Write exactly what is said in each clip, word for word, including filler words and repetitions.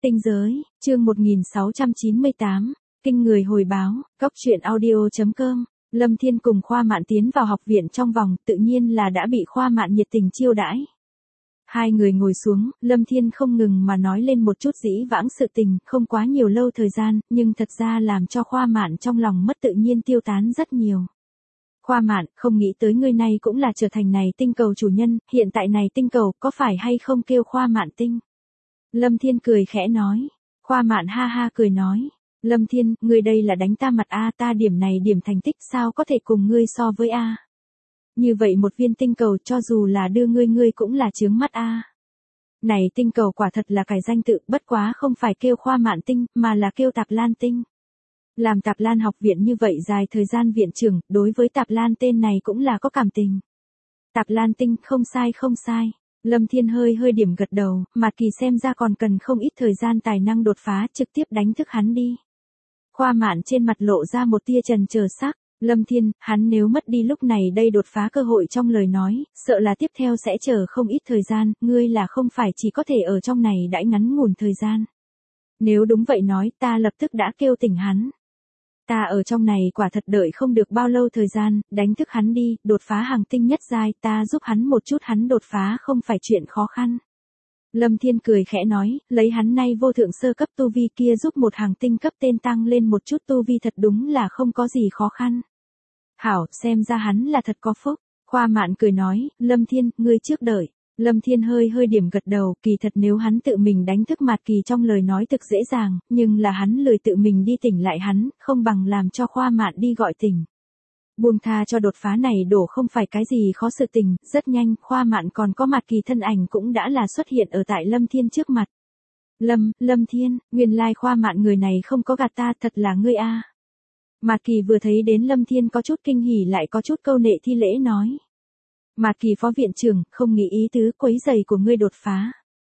Tinh giới, chương một nghìn sáu trăm chín mươi tám, kinh người hồi báo, cóc truyện audio chấm com. Lâm Thiên cùng Khoa Mạn tiến vào học viện trong vòng, tự nhiên là đã bị Khoa Mạn nhiệt tình chiêu đãi. Hai người ngồi xuống, Lâm Thiên không ngừng mà nói lên một chút dĩ vãng sự tình, không quá nhiều lâu thời gian, nhưng thật ra làm cho Khoa Mạn trong lòng mất tự nhiên tiêu tán rất nhiều. Khoa Mạn, không nghĩ tới ngươi này cũng là trở thành này tinh cầu chủ nhân, hiện tại này tinh cầu có phải hay không kêu Khoa Mạn tinh? Lâm Thiên cười khẽ nói. Khoa Mạn ha ha cười nói. Lâm Thiên, ngươi đây là đánh ta mặt a, ta điểm này điểm thành tích sao có thể cùng ngươi so với a? Như vậy một viên tinh cầu cho dù là đưa ngươi ngươi cũng là chướng mắt a. Này tinh cầu quả thật là cải danh tự, bất quá không phải kêu Khoa Mạn tinh, mà là kêu Tạp Lan tinh. Làm Tạp Lan học viện như vậy dài thời gian viện trưởng, đối với Tạp Lan tên này cũng là có cảm tình. Tạp Lan tinh, không sai không sai. Lâm Thiên hơi hơi điểm gật đầu, mà kỳ xem ra còn cần không ít thời gian tài năng đột phá, trực tiếp đánh thức hắn đi. Khoa Mạn trên mặt lộ ra một tia trần chờ sắc. Lâm Thiên, hắn nếu mất đi lúc này đây đột phá cơ hội trong lời nói, sợ là tiếp theo sẽ chờ không ít thời gian, ngươi là không phải chỉ có thể ở trong này đãi ngắn ngủn thời gian. Nếu đúng vậy nói, ta lập tức đã kêu tỉnh hắn. Ta ở trong này quả thật đợi không được bao lâu thời gian, đánh thức hắn đi, đột phá hàng tinh nhất giai, ta giúp hắn một chút, hắn đột phá không phải chuyện khó khăn. Lâm Thiên cười khẽ nói, lấy hắn nay vô thượng sơ cấp tu vi kia giúp một hàng tinh cấp tên tăng lên một chút tu vi thật đúng là không có gì khó khăn. Hảo, xem ra hắn là thật có phúc. Khoa Mạn cười nói, Lâm Thiên, ngươi trước đợi. Lâm Thiên hơi hơi điểm gật đầu, kỳ thật nếu hắn tự mình đánh thức Mạt Kỳ trong lời nói thực dễ dàng, nhưng là hắn lười tự mình đi tỉnh lại hắn, không bằng làm cho Khoa Mạn đi gọi tỉnh. Buông tha cho đột phá này đổ không phải cái gì khó sự tình, rất nhanh, Khoa Mạn còn có Mạt Kỳ thân ảnh cũng đã là xuất hiện ở tại Lâm Thiên trước mặt. Lâm, Lâm Thiên, nguyên lai Khoa Mạn người này không có gạt ta, thật là ngươi a. Mạt Kỳ vừa thấy đến Lâm Thiên có chút kinh hỉ lại có chút câu nệ thi lễ nói. Mạt Kỳ phó viện trưởng, không nghĩ ý tứ quấy giày của ngươi đột phá.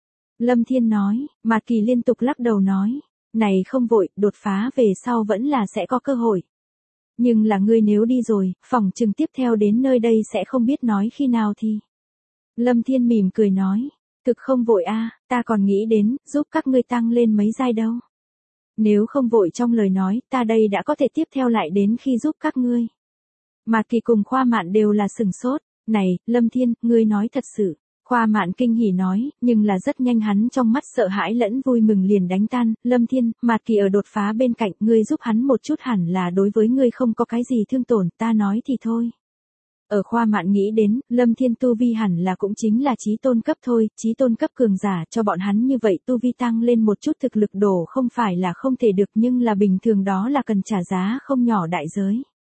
Lâm Thiên nói, Mạt Kỳ liên tục lắc đầu nói, này không vội, đột phá về sau vẫn là sẽ có cơ hội. Nhưng là ngươi nếu đi rồi, phòng chừng tiếp theo đến nơi đây sẽ không biết nói khi nào thì. Lâm Thiên mỉm cười nói, thực không vội a, ta còn nghĩ đến, giúp các ngươi tăng lên mấy giai đâu. Nếu không vội trong lời nói, ta đây đã có thể tiếp theo lại đến khi giúp các ngươi. Mạt Kỳ cùng Khoa Mạn đều là sừng sốt. Này, Lâm Thiên, ngươi nói thật sự. Khoa Mạn kinh hỉ nói, nhưng là rất nhanh hắn trong mắt sợ hãi lẫn vui mừng liền đánh tan. Lâm Thiên, Mạt Kỳ ở đột phá bên cạnh, ngươi giúp hắn một chút hẳn là đối với ngươi không có cái gì thương tổn, ta nói thì thôi. Ở Khoa Mạn nghĩ đến, Lâm Thiên tu vi hẳn là cũng chính là chí tôn cấp thôi, chí tôn cấp cường giả cho bọn hắn như vậy tu vi tăng lên một chút thực lực đổ không phải là không thể được nhưng là bình thường đó là cần trả giá không nhỏ đại giới.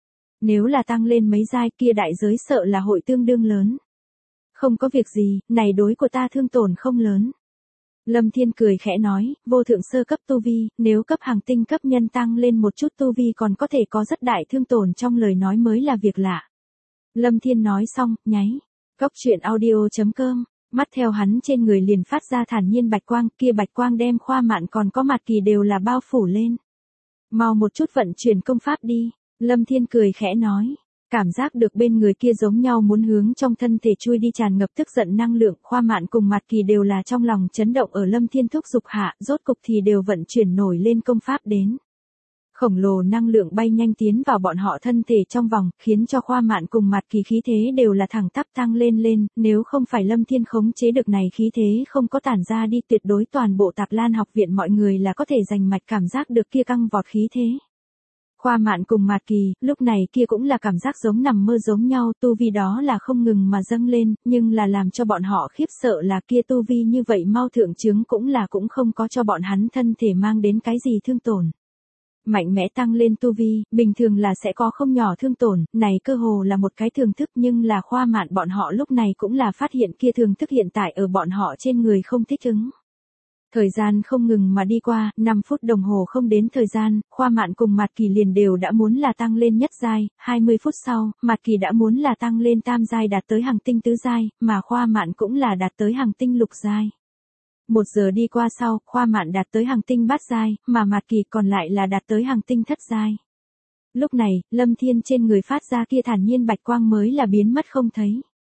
Nếu là tăng lên mấy giai kia đại giới sợ là hội tương đương lớn. Không có việc gì, này đối của ta thương tổn không lớn. Lâm Thiên cười khẽ nói, vô thượng sơ cấp tu vi, nếu cấp hàng tinh cấp nhân tăng lên một chút tu vi còn có thể có rất đại thương tổn trong lời nói mới là việc lạ. Lâm Thiên nói xong, nháy. Cóc truyện audio chấm com, mắt theo hắn trên người liền phát ra thản nhiên bạch quang, kia bạch quang đem Khoa Mạn còn có Mạt Kỳ đều là bao phủ lên. Mau một chút vận chuyển công pháp đi. Lâm Thiên cười khẽ nói, cảm giác được bên người kia giống nhau muốn hướng trong thân thể chui đi tràn ngập tức giận năng lượng, Khoa Mạn cùng Mạt Kỳ đều là trong lòng chấn động ở Lâm Thiên thúc giục hạ, rốt cục thì đều vận chuyển nổi lên công pháp đến. Khổng lồ năng lượng bay nhanh tiến vào bọn họ thân thể trong vòng, khiến cho Khoa Mạn cùng Mạt Kỳ khí thế đều là thẳng tắp tăng lên lên, nếu không phải Lâm Thiên khống chế được này khí thế không có tản ra đi tuyệt đối toàn bộ Tạp Lan học viện mọi người là có thể giành mạch cảm giác được kia căng vọt khí thế. Khoa Mạn cùng Mạt Kỳ, lúc này kia cũng là cảm giác giống nằm mơ giống nhau, tu vi đó là không ngừng mà dâng lên, nhưng là làm cho bọn họ khiếp sợ là kia tu vi như vậy mau thượng chứng cũng là cũng không có cho bọn hắn thân thể mang đến cái gì thương tổn. Mạnh mẽ tăng lên tu vi, bình thường là sẽ có không nhỏ thương tổn, này cơ hồ là một cái thường thức nhưng là Khoa Mạn bọn họ lúc này cũng là phát hiện kia thường thức hiện tại ở bọn họ trên người không thích ứng. Thời gian không ngừng mà đi qua, năm phút đồng hồ không đến thời gian, Khoa Mạn cùng Mạt Kỳ liền đều đã muốn là tăng lên nhất giai, hai mươi phút sau, Mạt Kỳ đã muốn là tăng lên tam giai đạt tới hàng tinh tứ giai, mà Khoa Mạn cũng là đạt tới hàng tinh lục giai. Một giờ đi qua sau, Khoa Mạn đạt tới hàng tinh bát giai, mà Mạt Kỳ còn lại là đạt tới hàng tinh thất giai. Lúc này, Lâm Thiên trên người phát ra kia thản nhiên bạch quang mới là biến mất không thấy.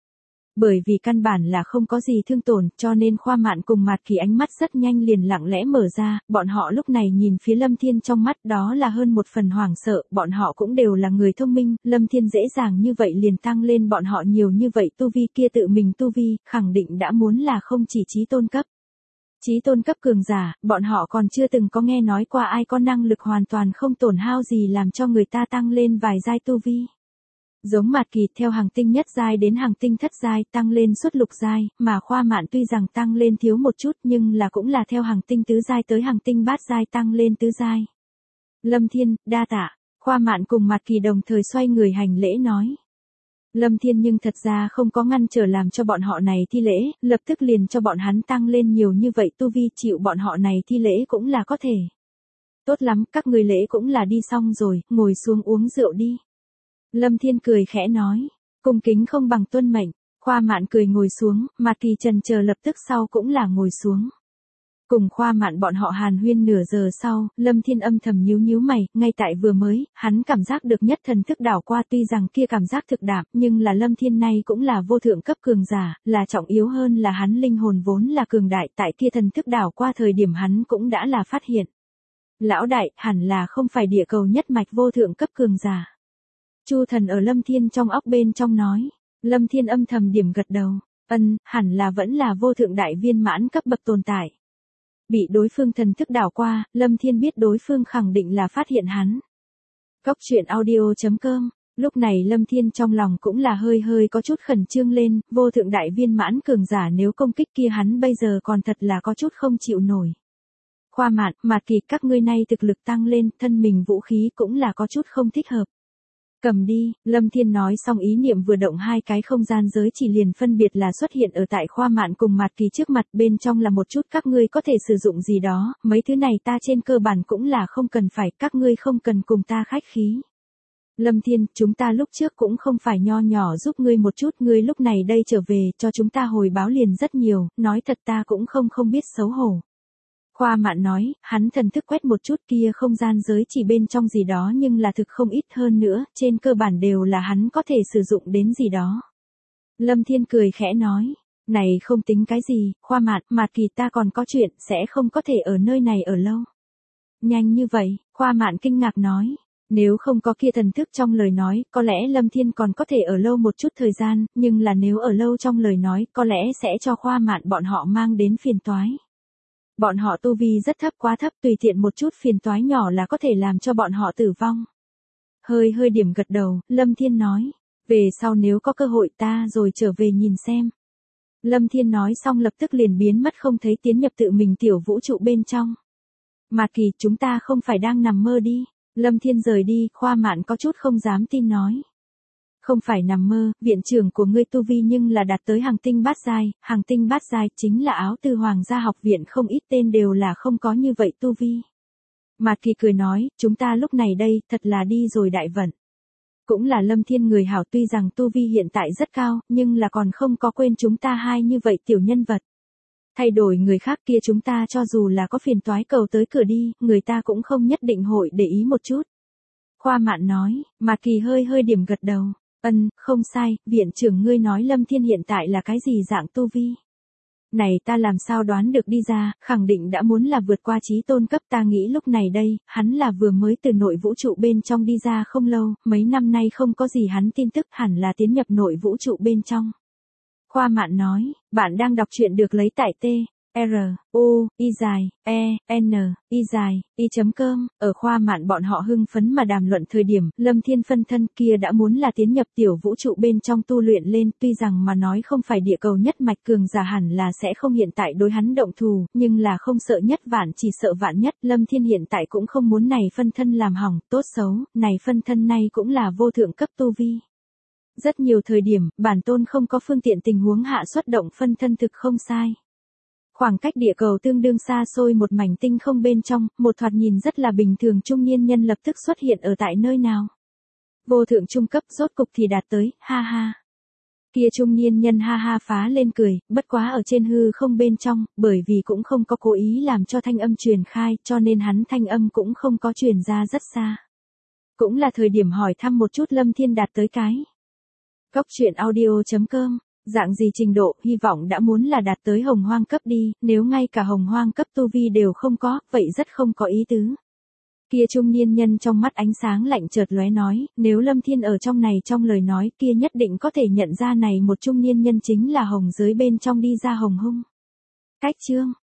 Bởi vì căn bản là không có gì thương tổn, cho nên Khoa Mạn cùng Mạt Kỳ ánh mắt rất nhanh liền lặng lẽ mở ra, bọn họ lúc này nhìn phía Lâm Thiên trong mắt đó là hơn một phần hoảng sợ, bọn họ cũng đều là người thông minh, Lâm Thiên dễ dàng như vậy liền tăng lên bọn họ nhiều như vậy tu vi kia tự mình tu vi, khẳng định đã muốn là không chỉ chí tôn cấp. Chí tôn cấp cường giả, bọn họ còn chưa từng có nghe nói qua ai có năng lực hoàn toàn không tổn hao gì làm cho người ta tăng lên vài giai tu vi. Giống Mạt Kỳ theo hàng tinh nhất giai đến hàng tinh thất giai tăng lên suốt lục giai, mà Khoa Mạn tuy rằng tăng lên thiếu một chút nhưng là cũng là theo hàng tinh tứ giai tới hàng tinh bát giai tăng lên tứ giai. Lâm Thiên, đa tạ, Khoa Mạn cùng Mạt Kỳ đồng thời xoay người hành lễ nói. Lâm Thiên nhưng thật ra không có ngăn trở làm cho bọn họ này thi lễ, lập tức liền cho bọn hắn tăng lên nhiều như vậy tu vi chịu bọn họ này thi lễ cũng là có thể. Tốt lắm, các người lễ cũng là đi xong rồi, ngồi xuống uống rượu đi. Lâm Thiên cười khẽ nói, cung kính không bằng tuân mệnh, Khoa Mạn cười ngồi xuống, Mạt Kỳ chần chờ lập tức sau cũng là ngồi xuống. Cùng Khoa Mạn bọn họ hàn huyên nửa giờ sau, Lâm Thiên âm thầm nhíu nhíu mày, ngay tại vừa mới, hắn cảm giác được nhất thần thức đảo qua tuy rằng kia cảm giác thực đạm, nhưng là Lâm Thiên này cũng là vô thượng cấp cường giả, là trọng yếu hơn là hắn linh hồn vốn là cường đại, tại kia thần thức đảo qua thời điểm hắn cũng đã là phát hiện. Lão đại, hẳn là không phải địa cầu nhất mạch vô thượng cấp cường giả. Chu Thần ở Lâm Thiên trong óc bên trong nói, Lâm Thiên âm thầm điểm gật đầu, ân, hẳn là vẫn là vô thượng đại viên mãn cấp bậc tồn tại. Bị đối phương thần thức đảo qua, Lâm Thiên biết đối phương khẳng định là phát hiện hắn. Cóc truyện audio chấm com, lúc này Lâm Thiên trong lòng cũng là hơi hơi có chút khẩn trương lên, vô thượng đại viên mãn cường giả nếu công kích kia hắn bây giờ còn thật là có chút không chịu nổi. Khoa Mạn, Mạt Kỳ các ngươi nay thực lực tăng lên, thân mình vũ khí cũng là có chút không thích hợp. Cầm đi, Lâm Thiên nói xong ý niệm vừa động hai cái không gian giới chỉ liền phân biệt là xuất hiện ở tại Khoa Mạn cùng Mạt Kỳ trước mặt, bên trong là một chút các ngươi có thể sử dụng gì đó, mấy thứ này ta trên cơ bản cũng là không cần phải, các ngươi không cần cùng ta khách khí. Lâm Thiên, chúng ta lúc trước cũng không phải nho nhỏ giúp ngươi một chút, ngươi lúc này đây trở về cho chúng ta hồi báo liền rất nhiều, nói thật ta cũng không không biết xấu hổ. Khoa Mạn nói, hắn thần thức quét một chút kia không gian giới chỉ bên trong gì đó nhưng là thực không ít hơn nữa, trên cơ bản đều là hắn có thể sử dụng đến gì đó. Lâm Thiên cười khẽ nói, này không tính cái gì, Khoa Mạn, Mạt Kỳ ta còn có chuyện, sẽ không có thể ở nơi này ở lâu. Nhanh như vậy, Khoa Mạn kinh ngạc nói, nếu không có kia thần thức trong lời nói, có lẽ Lâm Thiên còn có thể ở lâu một chút thời gian, nhưng là nếu ở lâu trong lời nói, có lẽ sẽ cho Khoa Mạn bọn họ mang đến phiền toái. Bọn họ tu vi rất thấp, quá thấp, tùy tiện một chút phiền toái nhỏ là có thể làm cho bọn họ tử vong. Hơi hơi điểm gật đầu, Lâm Thiên nói, về sau nếu có cơ hội ta rồi trở về nhìn xem. Lâm Thiên nói xong lập tức liền biến mất không thấy tiến nhập tự mình tiểu vũ trụ bên trong. Mạt Kỳ, chúng ta không phải đang nằm mơ đi. Lâm Thiên rời đi, Khoa Mạn có chút không dám tin nói. Không phải nằm mơ, viện trưởng của ngươi tu vi nhưng là đạt tới hàng tinh bát giai, hàng tinh bát giai chính là áo tư hoàng gia học viện không ít tên đều là không có như vậy tu vi. Mạt Kỳ cười nói, chúng ta lúc này đây, thật là đi rồi đại vận. Cũng là Lâm Thiên người hảo, tuy rằng tu vi hiện tại rất cao, nhưng là còn không có quên chúng ta hai như vậy tiểu nhân vật. Thay đổi người khác kia chúng ta cho dù là có phiền toái cầu tới cửa đi, người ta cũng không nhất định hội để ý một chút. Khoa Mạn nói, Mạt Kỳ hơi hơi điểm gật đầu. Ân, không sai, viện trưởng ngươi nói Lâm Thiên hiện tại là cái gì dạng tu vi? Này ta làm sao đoán được đi ra, khẳng định đã muốn là vượt qua chí tôn cấp, ta nghĩ lúc này đây, hắn là vừa mới từ nội vũ trụ bên trong đi ra không lâu, mấy năm nay không có gì hắn tin tức, hẳn là tiến nhập nội vũ trụ bên trong. Khoa Mạn nói, bạn đang đọc truyện được lấy tại T, R, U, Y dài, E, N, Y dài, Y chấm com, ở Khoa Mạn bọn họ hưng phấn mà đàm luận thời điểm, Lâm Thiên phân thân kia đã muốn là tiến nhập tiểu vũ trụ bên trong tu luyện lên, tuy rằng mà nói không phải địa cầu nhất mạch cường giả hẳn là sẽ không hiện tại đối hắn động thù, nhưng là không sợ nhất vạn chỉ sợ vạn nhất, Lâm Thiên hiện tại cũng không muốn này phân thân làm hỏng, tốt xấu, này phân thân này cũng là vô thượng cấp tu vi. Rất nhiều thời điểm, bản tôn không có phương tiện tình huống hạ xuất động phân thân thực không sai. Khoảng cách địa cầu tương đương xa xôi một mảnh tinh không bên trong, một thoạt nhìn rất là bình thường trung niên nhân lập tức xuất hiện ở tại nơi nào. Vô thượng trung cấp rốt cục thì đạt tới, ha ha. Kia trung niên nhân ha ha phá lên cười, bất quá ở trên hư không bên trong, bởi vì cũng không có cố ý làm cho thanh âm truyền khai, cho nên hắn thanh âm cũng không có truyền ra rất xa. Cũng là thời điểm hỏi thăm một chút Lâm Thiên đạt tới cái. Cóc truyện audio chấm com Dạng gì trình độ, hy vọng đã muốn là đạt tới hồng hoang cấp đi, nếu ngay cả hồng hoang cấp tu vi đều không có, vậy rất không có ý tứ. Kia trung niên nhân trong mắt ánh sáng lạnh chợt lóe nói, nếu Lâm Thiên ở trong này trong lời nói kia nhất định có thể nhận ra này một trung niên nhân chính là hồng giới bên trong đi ra hồng hung. Cách chương